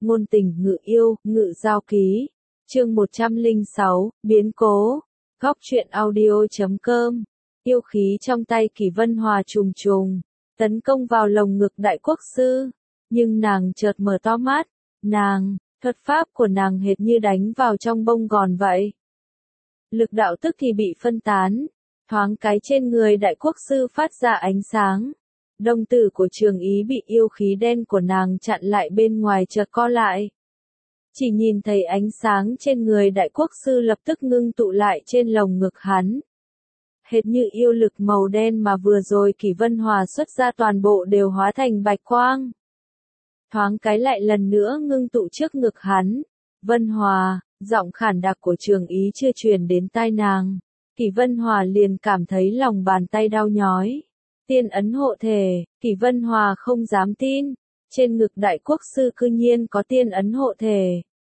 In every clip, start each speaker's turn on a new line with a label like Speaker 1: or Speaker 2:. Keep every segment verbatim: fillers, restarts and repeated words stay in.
Speaker 1: ngôn tình ngự yêu, ngự giao ký. Chương một trăm lẻ sáu, biến cố. Góc truyện audio chấm com. Yêu khí trong tay Kỷ Vân Hòa trùng trùng, tấn công vào lồng ngực đại quốc sư, nhưng nàng chợt mở to mắt, nàng, thuật pháp của nàng hệt như đánh vào trong bông gòn vậy. Lực đạo tức thì bị phân tán, thoáng cái trên người đại quốc sư phát ra ánh sáng. Đồng tử của Trường Ý bị yêu khí đen của nàng chặn lại bên ngoài chợt co lại. Chỉ nhìn thấy ánh sáng trên người đại quốc sư lập tức ngưng tụ lại trên lồng ngực hắn. Hệt như yêu lực màu đen mà vừa rồi Kỷ Vân Hòa xuất ra toàn bộ đều hóa thành bạch quang. Thoáng cái lại lần nữa ngưng tụ trước ngực hắn. Vân Hòa, giọng khản đặc của Trường Ý chưa truyền đến tai nàng. Kỷ Vân Hòa liền cảm thấy lòng bàn tay đau nhói. Tiên ấn hộ thể, Kỷ Vân Hòa không dám tin. Trên ngực đại quốc sư cư nhiên có tiên ấn hộ thể.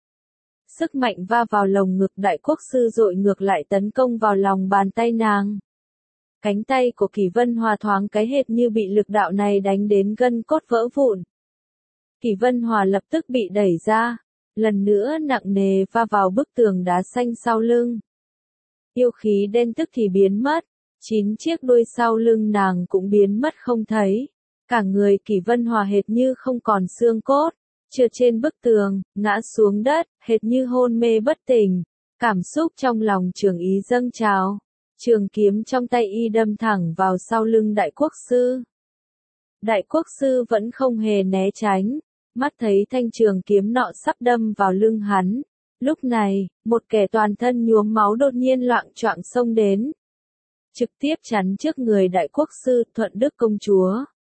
Speaker 1: Sức mạnh va vào lồng ngực đại quốc sư dội ngược lại tấn công vào lòng bàn tay nàng. Cánh tay của Kỷ Vân Hòa thoáng cái hệt như bị lực đạo này đánh đến gân cốt vỡ vụn. Kỷ Vân Hòa lập tức bị đẩy ra, lần nữa nặng nề va vào bức tường đá xanh sau lưng. Yêu khí đen tức thì biến mất, chín chiếc đuôi sau lưng nàng cũng biến mất không thấy. Cả người Kỷ Vân Hòa hệt như không còn xương cốt, trượt trên bức tường, ngã xuống đất, hệt như hôn mê bất tỉnh. Cảm xúc trong lòng Trường Ý dâng trào, trường kiếm trong tay y đâm thẳng vào sau lưng đại quốc sư. Đại quốc sư vẫn không hề né tránh, mắt thấy thanh trường kiếm nọ sắp đâm vào lưng hắn. Lúc này, một kẻ toàn thân nhuốm máu đột nhiên loạng choạng xông đến, trực tiếp chắn trước người đại quốc sư Thuận Đức công chúa.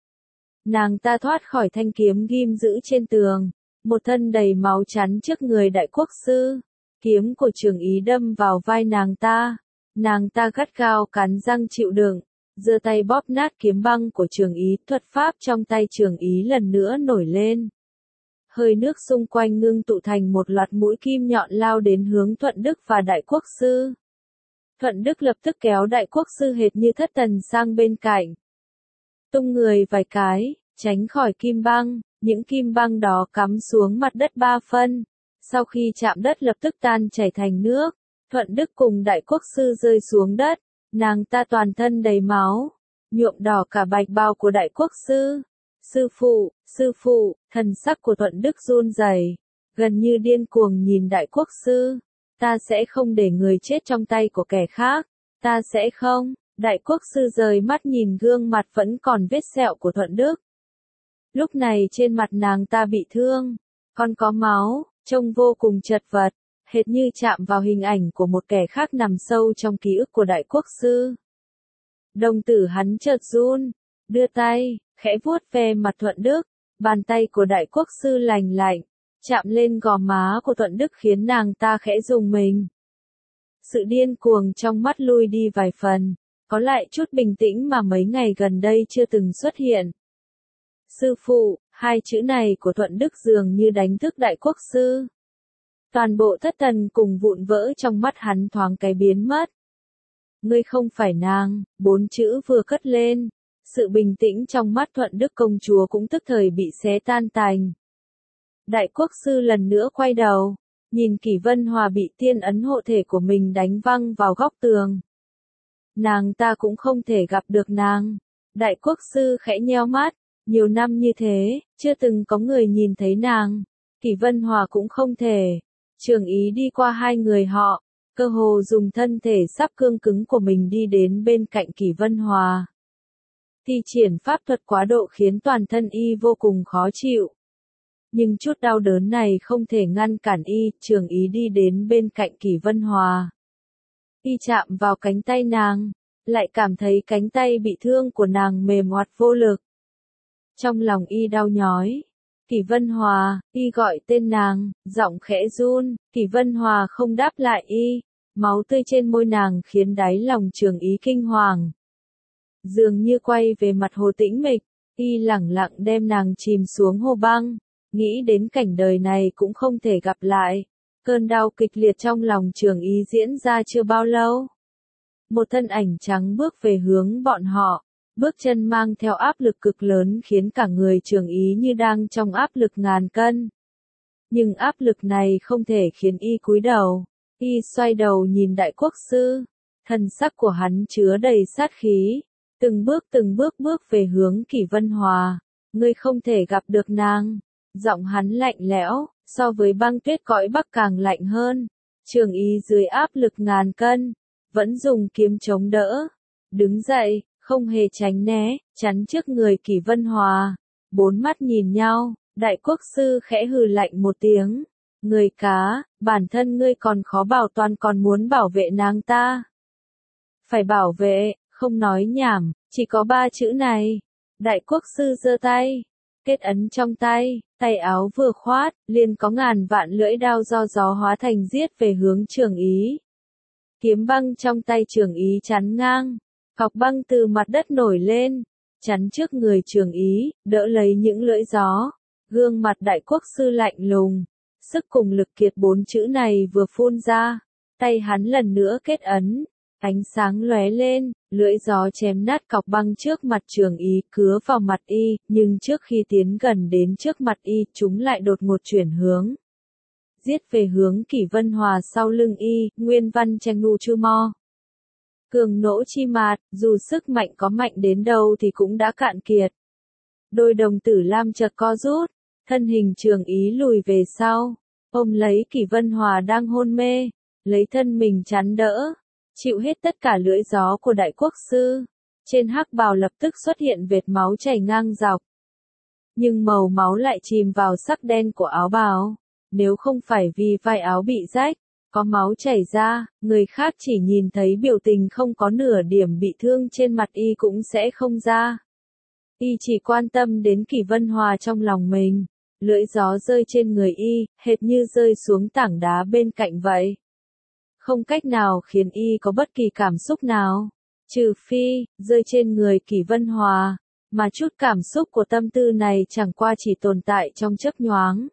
Speaker 1: Nàng ta thoát khỏi thanh kiếm ghim giữ trên tường, một thân đầy máu chắn trước người đại quốc sư. Kiếm của Trường Ý đâm vào vai nàng ta, nàng ta gắt gao cắn răng chịu đựng, giơ tay bóp nát kiếm băng của Trường Ý. Thuật pháp trong tay Trường Ý lần nữa nổi lên. Hơi nước xung quanh ngưng tụ thành một loạt mũi kim nhọn lao đến hướng Thuận Đức và đại quốc sư. Thuận Đức lập tức kéo đại quốc sư hệt như thất thần sang bên cạnh. Tung người vài cái, tránh khỏi kim băng, những kim băng đó cắm xuống mặt đất ba phân. Sau khi chạm đất lập tức tan chảy thành nước. Thuận Đức cùng đại quốc sư rơi xuống đất, nàng ta toàn thân đầy máu, nhuộm đỏ cả bạch bào của đại quốc sư. Sư phụ, sư phụ, thần sắc của Thuận Đức run rẩy, gần như điên cuồng nhìn đại quốc sư. Ta sẽ không để người chết trong tay của kẻ khác, ta sẽ không. Đại quốc sư rời mắt nhìn gương mặt vẫn còn vết sẹo của Thuận Đức. Lúc này trên mặt nàng ta bị thương, còn có máu, trông vô cùng chật vật, hệt như chạm vào hình ảnh của một kẻ khác nằm sâu trong ký ức của đại quốc sư. Đồng tử hắn chợt run, đưa tay, khẽ vuốt ve mặt Thuận Đức, bàn tay của đại quốc sư lành lạnh, chạm lên gò má của Thuận Đức khiến nàng ta khẽ rùng mình. Sự điên cuồng trong mắt lui đi vài phần, có lại chút bình tĩnh mà mấy ngày gần đây chưa từng xuất hiện. Sư phụ, hai chữ này của Thuận Đức dường như đánh thức đại quốc sư. Toàn bộ thất thần cùng vụn vỡ trong mắt hắn thoáng cái biến mất. Ngươi không phải nàng, bốn chữ vừa cất lên, sự bình tĩnh trong mắt Thuận Đức công chúa cũng tức thời bị xé tan tành. Đại quốc sư lần nữa quay đầu, nhìn Kỷ Vân Hòa bị tiên ấn hộ thể của mình đánh văng vào góc tường. Nàng ta cũng không thể gặp được nàng. Đại quốc sư khẽ nheo mắt, nhiều năm như thế, chưa từng có người nhìn thấy nàng. Kỷ Vân Hòa cũng không thể. Trường Ý đi qua hai người họ, cơ hồ dùng thân thể sắp cương cứng của mình đi đến bên cạnh Kỷ Vân Hòa. Thi triển pháp thuật quá độ khiến toàn thân y vô cùng khó chịu. Nhưng chút đau đớn này không thể ngăn cản y. Trường Ý đi đến bên cạnh Kỷ Vân Hòa. Y chạm vào cánh tay nàng, lại cảm thấy cánh tay bị thương của nàng mềm oặt vô lực. Trong lòng y đau nhói. Kỷ Vân Hòa, y gọi tên nàng, giọng khẽ run. Kỷ Vân Hòa không đáp lại y, máu tươi trên môi nàng khiến đáy lòng Trường Ý kinh hoàng. Dường như quay về mặt Hồ Tĩnh Mịch, y lẳng lặng đem nàng chìm xuống hồ băng, nghĩ đến cảnh đời này cũng không thể gặp lại. Cơn đau kịch liệt trong lòng Trường Ý diễn ra chưa bao lâu. Một thân ảnh trắng bước về hướng bọn họ, bước chân mang theo áp lực cực lớn khiến cả người Trường Ý như đang trong áp lực ngàn cân. Nhưng áp lực này không thể khiến y cúi đầu. Y xoay đầu nhìn đại quốc sư, thần sắc của hắn chứa đầy sát khí, từng bước từng bước bước về hướng Kỷ Vân Hòa. Ngươi không thể gặp được nàng. Giọng hắn lạnh lẽo, so với băng tuyết cõi Bắc càng lạnh hơn. Trường Ý dưới áp lực ngàn cân, vẫn dùng kiếm chống đỡ. Đứng dậy, không hề tránh né, chắn trước người Kỷ Vân Hòa. Bốn mắt nhìn nhau, đại quốc sư khẽ hừ lạnh một tiếng. Người cá, bản thân ngươi còn khó bảo toàn còn muốn bảo vệ nàng ta. Phải bảo vệ, không nói nhảm, chỉ có ba chữ này. Đại quốc sư giơ tay, kết ấn trong tay, tay áo vừa khoát, liền có ngàn vạn lưỡi đao do gió hóa thành giết về hướng Trường Ý. Kiếm băng trong tay Trường Ý chắn ngang, cọc băng từ mặt đất nổi lên, chắn trước người Trường Ý, đỡ lấy những lưỡi gió. Gương mặt đại quốc sư lạnh lùng, sức cùng lực kiệt bốn chữ này vừa phun ra, tay hắn lần nữa kết ấn. Ánh sáng lóe lên, lưỡi gió chém nát cọc băng trước mặt Trường Ý cứa vào mặt y, nhưng trước khi tiến gần đến trước mặt y, chúng lại đột ngột chuyển hướng. Giết về hướng Kỷ Vân Hòa sau lưng y, nguyên văn tranh nu chư mo. Cường nỗ chi mạt, dù sức mạnh có mạnh đến đâu thì cũng đã cạn kiệt. Đôi đồng tử lam chợt co rút, thân hình Trường Ý lùi về sau, ôm lấy Kỷ Vân Hòa đang hôn mê, lấy thân mình chắn đỡ. Chịu hết tất cả lưỡi gió của đại quốc sư, trên hắc bào lập tức xuất hiện vệt máu chảy ngang dọc. Nhưng màu máu lại chìm vào sắc đen của áo bào, nếu không phải vì vai áo bị rách, có máu chảy ra, người khác chỉ nhìn thấy biểu tình không có nửa điểm bị thương trên mặt y cũng sẽ không ra. Y chỉ quan tâm đến Kỷ Vân Hòa trong lòng mình, lưỡi gió rơi trên người y, hệt như rơi xuống tảng đá bên cạnh vậy. Không cách nào khiến y có bất kỳ cảm xúc nào, trừ phi, rơi trên người Kỷ Vân Hòa, mà chút cảm xúc của tâm tư này chẳng qua chỉ tồn tại trong chớp nhoáng.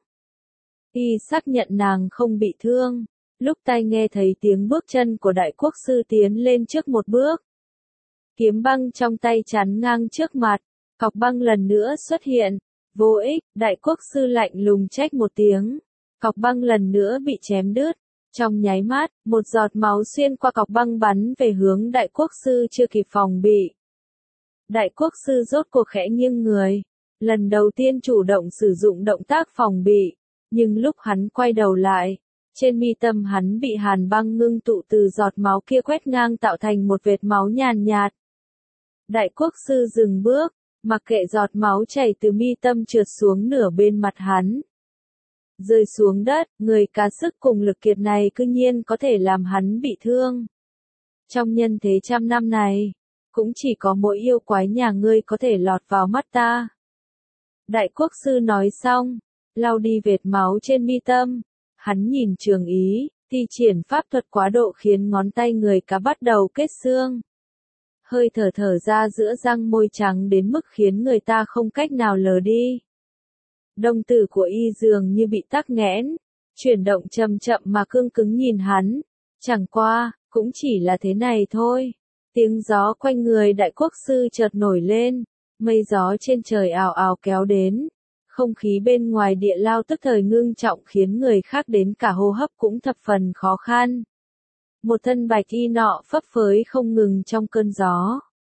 Speaker 1: Y xác nhận nàng không bị thương, lúc tai nghe thấy tiếng bước chân của đại quốc sư tiến lên trước một bước. Kiếm băng trong tay chắn ngang trước mặt, cọc băng lần nữa xuất hiện, vô ích, đại quốc sư lạnh lùng trách một tiếng, cọc băng lần nữa bị chém đứt. Trong nháy mắt, một giọt máu xuyên qua cọc băng bắn về hướng đại quốc sư chưa kịp phòng bị. Đại quốc sư rốt cuộc khẽ nghiêng người, lần đầu tiên chủ động sử dụng động tác phòng bị, nhưng lúc hắn quay đầu lại, trên mi tâm hắn bị hàn băng ngưng tụ từ giọt máu kia quét ngang tạo thành một vệt máu nhàn nhạt. Đại quốc sư dừng bước, mặc kệ giọt máu chảy từ mi tâm trượt xuống nửa bên mặt hắn. Rơi xuống đất, người cá sức cùng lực kiệt này cư nhiên có thể làm hắn bị thương. Trong nhân thế trăm năm này, cũng chỉ có mỗi yêu quái nhà ngươi có thể lọt vào mắt ta. Đại quốc sư nói xong, lau đi vệt máu trên mi tâm, hắn nhìn Trường Ý, thi triển pháp thuật quá độ khiến ngón tay người cá bắt đầu kết xương. Hơi thở thở ra giữa răng môi trắng đến mức khiến người ta không cách nào lờ đi. Đồng tử của y dường như bị tắc nghẽn, chuyển động chậm chậm mà cương cứng nhìn hắn. Chẳng qua, cũng chỉ là thế này thôi. Tiếng gió quanh người đại quốc sư chợt nổi lên, mây gió trên trời ào ào kéo đến. Không khí bên ngoài địa lao tức thời ngưng trọng khiến người khác đến cả hô hấp cũng thập phần khó khăn. Một thân bạch y nọ phấp phới không ngừng trong cơn gió.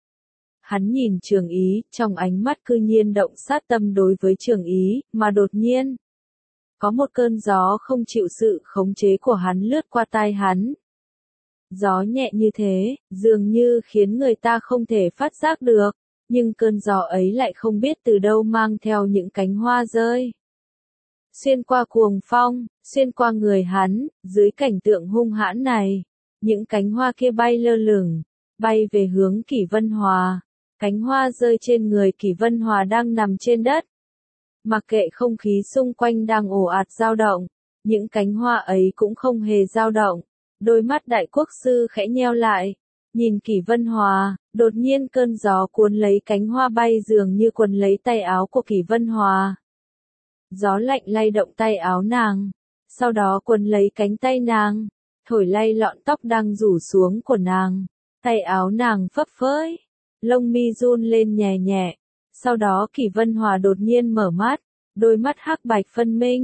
Speaker 1: Hắn nhìn Trường Ý, trong ánh mắt cư nhiên động sát tâm đối với Trường Ý, mà đột nhiên. Có một cơn gió không chịu sự khống chế của hắn lướt qua tai hắn. Gió nhẹ như thế, dường như khiến người ta không thể phát giác được, nhưng cơn gió ấy lại không biết từ đâu mang theo những cánh hoa rơi. Xuyên qua cuồng phong, xuyên qua người hắn, dưới cảnh tượng hung hãn này, những cánh hoa kia bay lơ lửng, bay về hướng Kỷ Vân Hòa. Cánh hoa rơi trên người Kỷ Vân Hòa đang nằm trên đất. Mặc kệ không khí xung quanh đang ồ ạt dao động, những cánh hoa ấy cũng không hề dao động. Đôi mắt đại quốc sư khẽ nheo lại, nhìn Kỷ Vân Hòa, đột nhiên cơn gió cuốn lấy cánh hoa bay dường như quấn lấy tay áo của Kỷ Vân Hòa. Gió lạnh lay động tay áo nàng, sau đó quấn lấy cánh tay nàng, thổi lay lọn tóc đang rủ xuống của nàng, tay áo nàng phấp phới. Lông mi run lên nhẹ nhẹ, sau đó Kỷ Vân Hòa đột nhiên mở mắt, đôi mắt hắc bạch phân minh,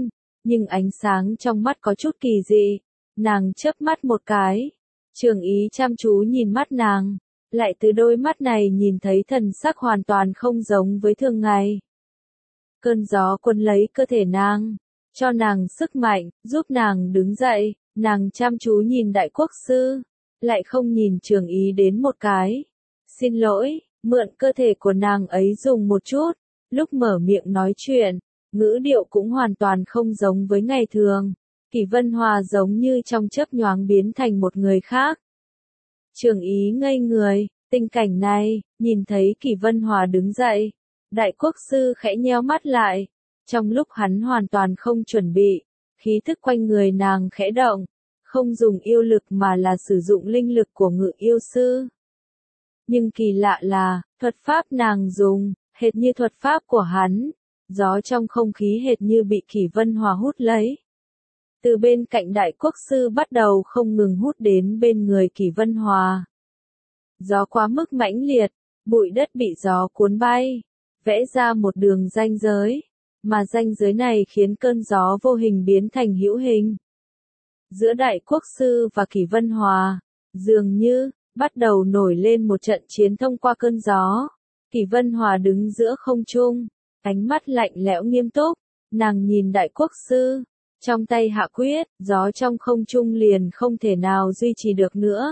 Speaker 1: nhưng ánh sáng trong mắt có chút kỳ dị. Nàng chớp mắt một cái. Trường Ý chăm chú nhìn mắt nàng, lại từ đôi mắt này nhìn thấy thần sắc hoàn toàn không giống với thường ngày. Cơn gió cuốn lấy cơ thể nàng, cho nàng sức mạnh, giúp nàng đứng dậy, nàng chăm chú nhìn Đại Quốc Sư, lại không nhìn Trường Ý đến một cái. Xin lỗi, mượn cơ thể của nàng ấy dùng một chút, lúc mở miệng nói chuyện, ngữ điệu cũng hoàn toàn không giống với ngày thường. Kỷ Vân Hòa giống như trong chớp nhoáng biến thành một người khác. Trường Ý ngây người, tình cảnh này, nhìn thấy Kỷ Vân Hòa đứng dậy, Đại Quốc Sư khẽ nheo mắt lại, trong lúc hắn hoàn toàn không chuẩn bị, khí thức quanh người nàng khẽ động, không dùng yêu lực mà là sử dụng linh lực của Ngự Yêu Sư. Nhưng kỳ lạ là, thuật pháp nàng dùng, hệt như thuật pháp của hắn, gió trong không khí hệt như bị Kỷ Vân Hòa hút lấy. Từ bên cạnh Đại Quốc Sư bắt đầu không ngừng hút đến bên người Kỷ Vân Hòa. Gió quá mức mãnh liệt, bụi đất bị gió cuốn bay, vẽ ra một đường ranh giới, mà ranh giới này khiến cơn gió vô hình biến thành hữu hình. Giữa Đại Quốc Sư và Kỷ Vân Hòa, dường như, bắt đầu nổi lên một trận chiến thông qua cơn gió. Kỷ Vân Hòa đứng giữa không trung, ánh mắt lạnh lẽo nghiêm túc, nàng nhìn Đại Quốc Sư, trong tay hạ quyết, gió trong không trung liền không thể nào duy trì được nữa.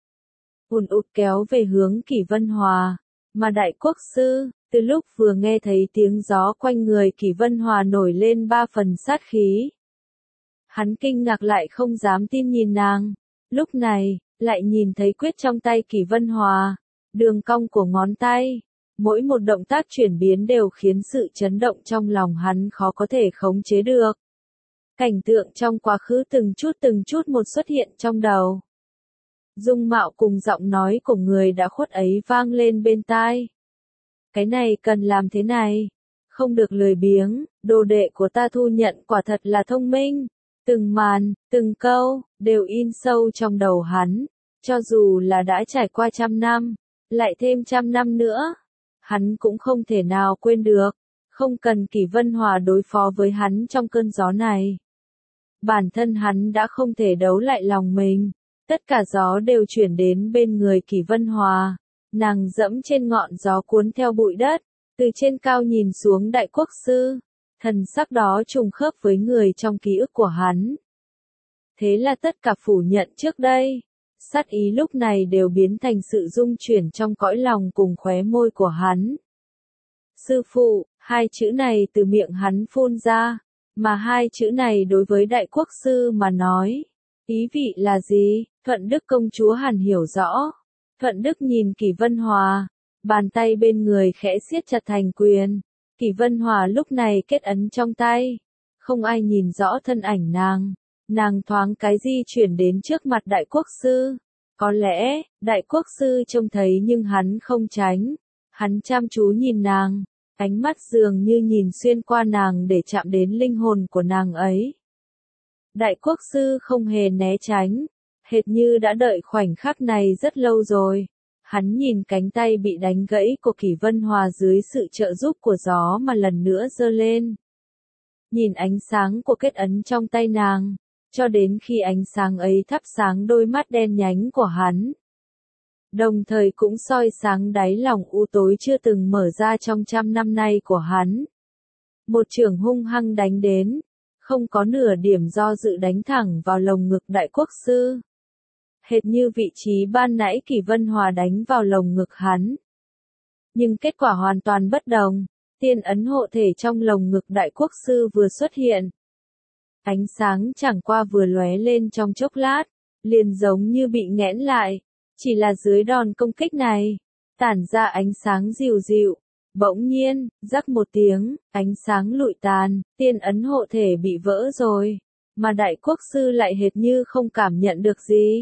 Speaker 1: Ùn ụt kéo về hướng Kỷ Vân Hòa, mà Đại Quốc Sư, từ lúc vừa nghe thấy tiếng gió quanh người Kỷ Vân Hòa nổi lên ba phần sát khí. Hắn kinh ngạc lại không dám tin nhìn nàng, lúc này, lại nhìn thấy quyết trong tay Kỷ Vân Hòa, đường cong của ngón tay, mỗi một động tác chuyển biến đều khiến sự chấn động trong lòng hắn khó có thể khống chế được. Cảnh tượng trong quá khứ từng chút từng chút một xuất hiện trong đầu. Dung mạo cùng giọng nói của người đã khuất ấy vang lên bên tai. Cái này cần làm thế này, không được lười biếng, đồ đệ của ta thu nhận quả thật là thông minh. Từng màn, từng câu, đều in sâu trong đầu hắn, cho dù là đã trải qua trăm năm, lại thêm trăm năm nữa, hắn cũng không thể nào quên được, không cần Kỷ Vân Hòa đối phó với hắn trong cơn gió này. Bản thân hắn đã không thể đấu lại lòng mình, tất cả gió đều chuyển đến bên người Kỷ Vân Hòa, nàng dẫm trên ngọn gió cuốn theo bụi đất, từ trên cao nhìn xuống Đại Quốc Sư. Thần sắc đó trùng khớp với người trong ký ức của hắn. Thế là tất cả phủ nhận trước đây, sát ý lúc này đều biến thành sự rung chuyển trong cõi lòng cùng khóe môi của hắn. Sư phụ, hai chữ này từ miệng hắn phun ra, mà hai chữ này đối với Đại Quốc Sư mà nói, ý vị là gì? Thuận Đức công chúa hẳn hiểu rõ. Thuận Đức nhìn Kỷ Vân Hòa, bàn tay bên người khẽ siết chặt thành quyền. Kỷ Vân Hòa lúc này kết ấn trong tay, không ai nhìn rõ thân ảnh nàng, nàng thoáng cái di chuyển đến trước mặt Đại Quốc Sư. Có lẽ, Đại Quốc Sư trông thấy nhưng hắn không tránh, hắn chăm chú nhìn nàng, ánh mắt dường như nhìn xuyên qua nàng để chạm đến linh hồn của nàng ấy. Đại Quốc Sư không hề né tránh, hệt như đã đợi khoảnh khắc này rất lâu rồi. Hắn nhìn cánh tay bị đánh gãy của Kỷ Vân Hòa dưới sự trợ giúp của gió mà lần nữa giơ lên. Nhìn ánh sáng của kết ấn trong tay nàng, cho đến khi ánh sáng ấy thắp sáng đôi mắt đen nhánh của hắn. Đồng thời cũng soi sáng đáy lòng u tối chưa từng mở ra trong trăm năm nay của hắn. Một chưởng hung hăng đánh đến, không có nửa điểm do dự đánh thẳng vào lồng ngực Đại Quốc Sư. Hệt như vị trí ban nãy Kỷ Vân Hòa đánh vào lồng ngực hắn. Nhưng kết quả hoàn toàn bất đồng, tiên ấn hộ thể trong lồng ngực Đại Quốc Sư vừa xuất hiện. Ánh sáng chẳng qua vừa lóe lên trong chốc lát, liền giống như bị nghẽn lại, chỉ là dưới đòn công kích này, tản ra ánh sáng dịu dịu. Bỗng nhiên, rắc một tiếng, ánh sáng lụi tàn, tiên ấn hộ thể bị vỡ rồi, mà Đại Quốc Sư lại hệt như không cảm nhận được gì.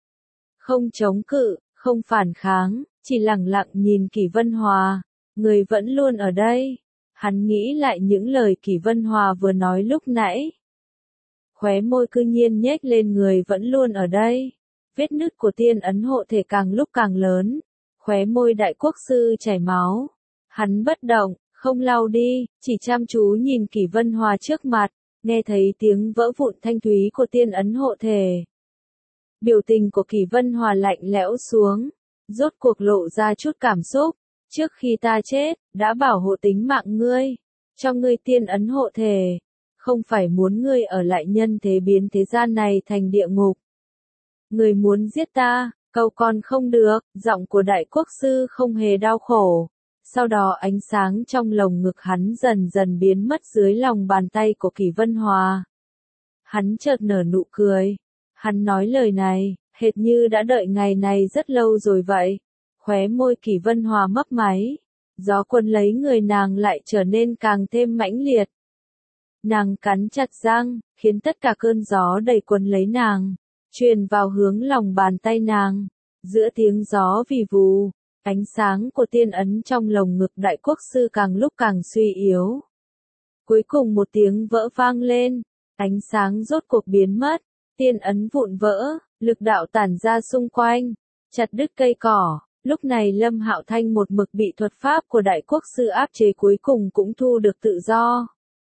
Speaker 1: Không chống cự, không phản kháng, chỉ lặng lặng nhìn Kỷ Vân Hòa, người vẫn luôn ở đây. Hắn nghĩ lại những lời Kỷ Vân Hòa vừa nói lúc nãy. Khóe môi cư nhiên nhếch lên, người vẫn luôn ở đây. Vết nứt của tiên ấn hộ thể càng lúc càng lớn, khóe môi Đại Quốc Sư chảy máu. Hắn bất động, không lau đi, chỉ chăm chú nhìn Kỷ Vân Hòa trước mặt, nghe thấy tiếng vỡ vụn thanh thúy của tiên ấn hộ thể. Biểu tình của Kỷ Vân Hòa lạnh lẽo xuống, rốt cuộc lộ ra chút cảm xúc, trước khi ta chết, đã bảo hộ tính mạng ngươi, cho ngươi tiên ấn hộ thể, không phải muốn ngươi ở lại nhân thế biến thế gian này thành địa ngục. Ngươi muốn giết ta, cầu còn không được, giọng của đại quốc sư không hề đau khổ. Sau đó ánh sáng trong lồng ngực hắn dần dần biến mất dưới lòng bàn tay của Kỷ Vân Hòa. Hắn chợt nở nụ cười. Hắn nói lời này, hệt như đã đợi ngày này rất lâu rồi vậy. Khóe môi Kỷ Vân Hòa mấp máy. Gió cuốn lấy người nàng lại trở nên càng thêm mãnh liệt. Nàng cắn chặt răng, khiến tất cả cơn gió đầy cuốn lấy nàng, truyền vào hướng lòng bàn tay nàng. Giữa tiếng gió vì vù, ánh sáng của tiên ấn trong lồng ngực đại quốc sư càng lúc càng suy yếu. Cuối cùng một tiếng vỡ vang lên, ánh sáng rốt cuộc biến mất, tiên ấn vụn vỡ, lực đạo tản ra xung quanh, chặt đứt cây cỏ. Lúc này Lâm Hạo Thanh một mực bị thuật pháp của đại quốc sư áp chế cuối cùng cũng thu được tự do.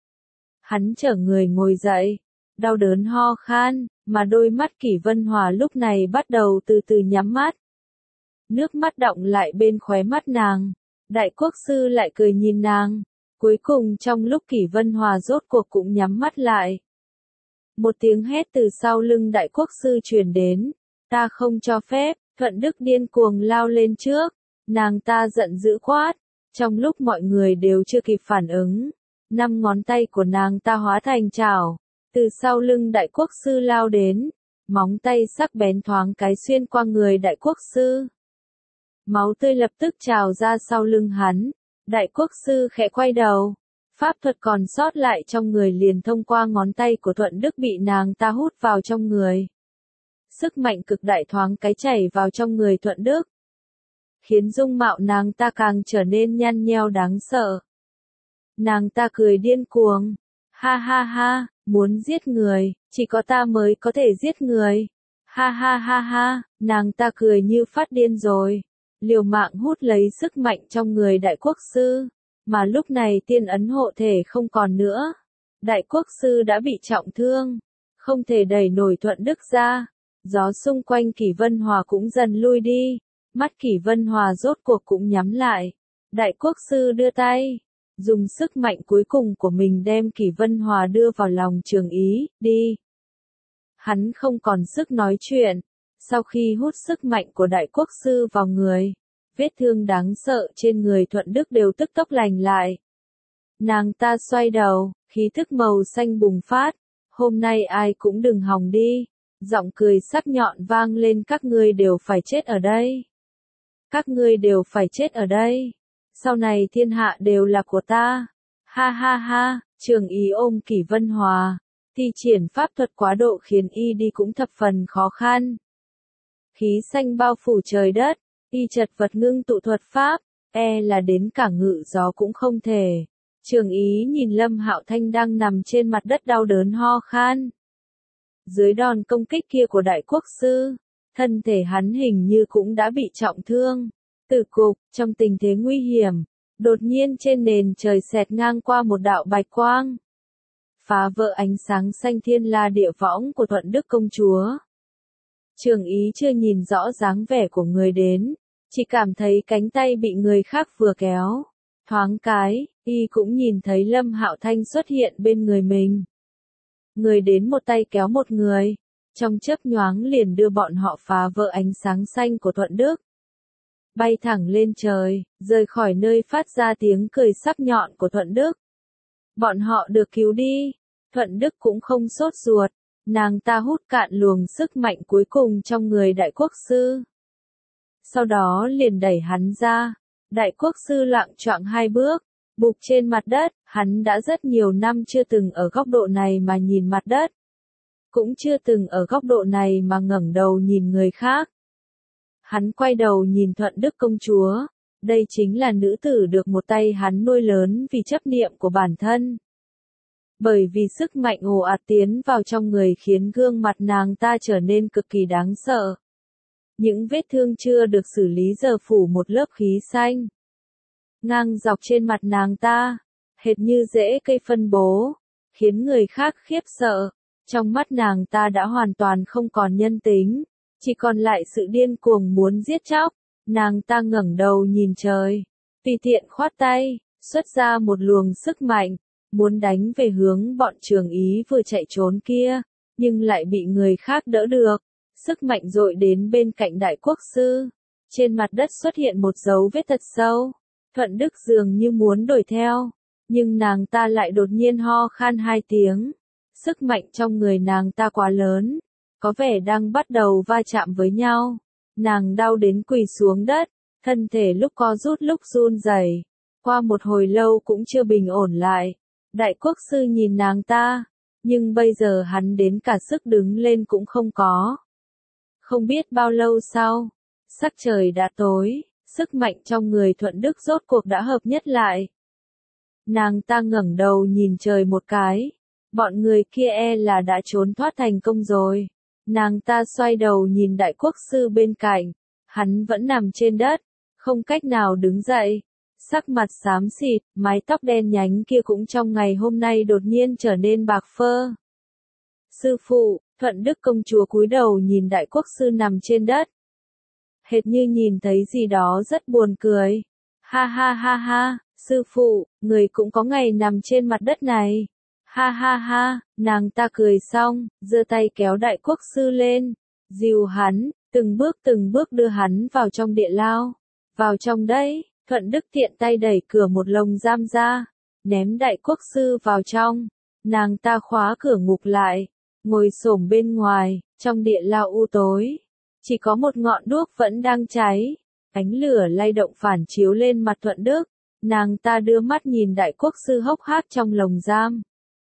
Speaker 1: Hắn trở người ngồi dậy, đau đớn ho khan, mà đôi mắt Kỷ Vân Hòa lúc này bắt đầu từ từ nhắm mắt. Nước mắt đọng lại bên khóe mắt nàng, đại quốc sư lại cười nhìn nàng, cuối cùng trong lúc Kỷ Vân Hòa rốt cuộc cũng nhắm mắt lại. Một tiếng hét từ sau lưng đại quốc sư truyền đến, ta không cho phép. Thuận Đức điên cuồng lao lên trước, nàng ta giận dữ quát, trong lúc mọi người đều chưa kịp phản ứng, năm ngón tay của nàng ta hóa thành chảo, từ sau lưng đại quốc sư lao đến, móng tay sắc bén thoáng cái xuyên qua người đại quốc sư. Máu tươi lập tức trào ra sau lưng hắn, đại quốc sư khẽ quay đầu, pháp thuật còn sót lại trong người liền thông qua ngón tay của Thuận Đức bị nàng ta hút vào trong người. Sức mạnh cực đại thoáng cái chảy vào trong người Thuận Đức, khiến dung mạo nàng ta càng trở nên nhăn nheo đáng sợ. Nàng ta cười điên cuồng, ha ha ha, muốn giết người, chỉ có ta mới có thể giết người. Ha ha ha ha, nàng ta cười như phát điên rồi, liều mạng hút lấy sức mạnh trong người đại quốc sư, mà lúc này tiên ấn hộ thể không còn nữa. Đại quốc sư đã bị trọng thương, không thể đẩy nổi Thuận Đức ra. Gió xung quanh Kỷ Vân Hòa cũng dần lui đi, mắt Kỷ Vân Hòa rốt cuộc cũng nhắm lại. Đại quốc sư đưa tay, dùng sức mạnh cuối cùng của mình đem Kỷ Vân Hòa đưa vào lòng Trường Ý, đi. Hắn không còn sức nói chuyện, sau khi hút sức mạnh của đại quốc sư vào người, vết thương đáng sợ trên người Thuận Đức đều tức tốc lành lại. Nàng ta xoay đầu, khí thức màu xanh bùng phát, hôm nay ai cũng đừng hòng đi. Giọng cười sắc nhọn vang lên, các ngươi đều phải chết ở đây. Các ngươi đều phải chết ở đây. Sau này thiên hạ đều là của ta. Ha ha ha, Trường Ý ôm Kỷ Vân Hòa, thi triển pháp thuật quá độ khiến y đi cũng thập phần khó khăn. Khí xanh bao phủ trời đất, y chật vật ngưng tụ thuật pháp, e là đến cả ngự gió cũng không thể. Trường Ý nhìn Lâm Hạo Thanh đang nằm trên mặt đất đau đớn ho khan. Dưới đòn công kích kia của đại quốc sư, thân thể hắn hình như cũng đã bị trọng thương. Từ cục, trong tình thế nguy hiểm, đột nhiên trên nền trời xẹt ngang qua một đạo bạch quang, phá vỡ ánh sáng xanh thiên la địa võng của Thuận Đức công chúa. Trường Ý chưa nhìn rõ dáng vẻ của người đến, chỉ cảm thấy cánh tay bị người khác vừa kéo. Thoáng cái, y cũng nhìn thấy Lâm Hạo Thanh xuất hiện bên người mình. Người đến một tay kéo một người, trong chớp nhoáng liền đưa bọn họ phá vỡ ánh sáng xanh của Thuận Đức. Bay thẳng lên trời, rời khỏi nơi phát ra tiếng cười sắc nhọn của Thuận Đức. Bọn họ được cứu đi, Thuận Đức cũng không sốt ruột, nàng ta hút cạn luồng sức mạnh cuối cùng trong người đại quốc sư. Sau đó liền đẩy hắn ra, đại quốc sư loạng choạng hai bước, bục trên mặt đất, hắn đã rất nhiều năm chưa từng ở góc độ này mà nhìn mặt đất. Cũng chưa từng ở góc độ này mà ngẩng đầu nhìn người khác. Hắn quay đầu nhìn Thuận Đức công chúa, đây chính là nữ tử được một tay hắn nuôi lớn vì chấp niệm của bản thân. Bởi vì sức mạnh ồ ạt tiến vào trong người khiến gương mặt nàng ta trở nên cực kỳ đáng sợ. Những vết thương chưa được xử lý giờ phủ một lớp khí xanh. Ngang dọc trên mặt nàng ta, hệt như rễ cây phân bố, khiến người khác khiếp sợ. Trong mắt nàng ta đã hoàn toàn không còn nhân tính, chỉ còn lại sự điên cuồng muốn giết chóc. Nàng ta ngẩng đầu nhìn trời, tùy tiện khoát tay, xuất ra một luồng sức mạnh, muốn đánh về hướng bọn Trường Ý vừa chạy trốn kia, nhưng lại bị người khác đỡ được. Sức mạnh dội đến bên cạnh Đại Quốc Sư. Trên mặt đất xuất hiện một dấu vết thật sâu. Thuận Đức dường như muốn đuổi theo, nhưng nàng ta lại đột nhiên ho khan hai tiếng. Sức mạnh trong người nàng ta quá lớn, có vẻ đang bắt đầu va chạm với nhau. Nàng đau đến quỳ xuống đất, thân thể lúc co rút lúc run rẩy. Qua một hồi lâu cũng chưa bình ổn lại. Đại Quốc Sư nhìn nàng ta, nhưng bây giờ hắn đến cả sức đứng lên cũng không có. Không biết bao lâu sau, sắc trời đã tối, sức mạnh trong người Thuận Đức rốt cuộc đã hợp nhất lại. Nàng ta ngẩng đầu nhìn trời một cái, bọn người kia e là đã trốn thoát thành công rồi. Nàng ta xoay đầu nhìn Đại Quốc Sư bên cạnh, hắn vẫn nằm trên đất, không cách nào đứng dậy. Sắc mặt xám xịt, mái tóc đen nhánh kia cũng trong ngày hôm nay đột nhiên trở nên bạc phơ. Sư phụ, Thuận Đức công chúa cúi đầu nhìn Đại Quốc Sư nằm trên đất. Hệt như nhìn thấy gì đó rất buồn cười. Ha ha ha ha, sư phụ, người cũng có ngày nằm trên mặt đất này. Ha ha ha, nàng ta cười xong, giơ tay kéo Đại Quốc Sư lên, dìu hắn, từng bước từng bước đưa hắn vào trong địa lao. Vào trong đấy, Thuận Đức tiện tay đẩy cửa một lồng giam ra, ném Đại Quốc Sư vào trong. Nàng ta khóa cửa ngục lại, ngồi xổm bên ngoài, trong địa lao u tối. Chỉ có một ngọn đuốc vẫn đang cháy, ánh lửa lay động phản chiếu lên mặt Thuận Đức. Nàng ta đưa mắt nhìn Đại Quốc Sư hốc hác trong lồng giam.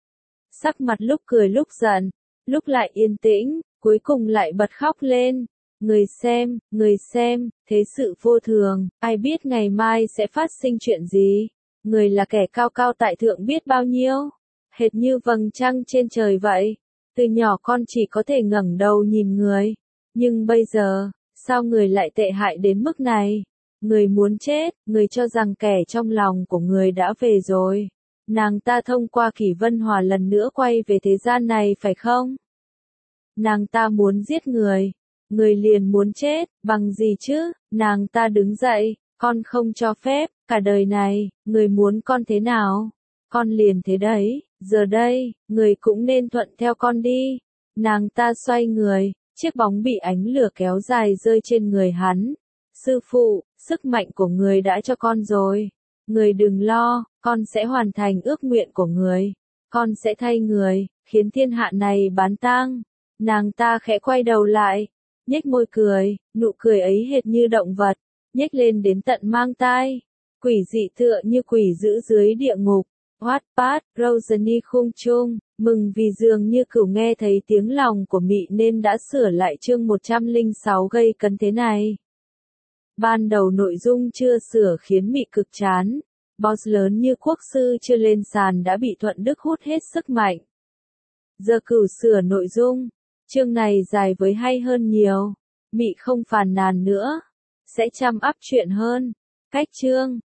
Speaker 1: Sắc mặt lúc cười lúc giận, lúc lại yên tĩnh, cuối cùng lại bật khóc lên. Người xem, người xem, thế sự vô thường, ai biết ngày mai sẽ phát sinh chuyện gì. Người là kẻ cao cao tại thượng biết bao nhiêu, hệt như vầng trăng trên trời vậy. Từ nhỏ con chỉ có thể ngẩng đầu nhìn người, nhưng bây giờ, sao người lại tệ hại đến mức này? Người muốn chết, người cho rằng kẻ trong lòng của người đã về rồi. Nàng ta thông qua Kỷ Vân Hòa lần nữa quay về thế gian này phải không? Nàng ta muốn giết người, người liền muốn chết, bằng gì chứ? Nàng ta đứng dậy, con không cho phép, cả đời này, người muốn con thế nào? Con liền thế đấy, giờ đây, người cũng nên thuận theo con đi. Nàng ta xoay người, chiếc bóng bị ánh lửa kéo dài rơi trên người hắn. Sư phụ, sức mạnh của người đã cho con rồi. Người đừng lo, con sẽ hoàn thành ước nguyện của người. Con sẽ thay người, khiến thiên hạ này bán tang. Nàng ta khẽ quay đầu lại, nhếch môi cười, nụ cười ấy hệt như động vật, nhếch lên đến tận mang tai. Quỷ dị tựa như quỷ dữ dưới địa ngục. Wattpad, Rosany Khung Chung, mừng vì dường như cửu nghe thấy tiếng lòng của Mị nên đã sửa lại chương một trăm lẻ sáu gây cấn thế này. Ban đầu nội dung chưa sửa khiến Mị cực chán. Boss lớn như Quốc Sư chưa lên sàn đã bị Thuận Đức hút hết sức mạnh. Giờ cửu sửa nội dung, chương này dài với hay hơn nhiều. Mị không phàn nàn nữa, sẽ chăm ắp chuyện hơn. Cách chương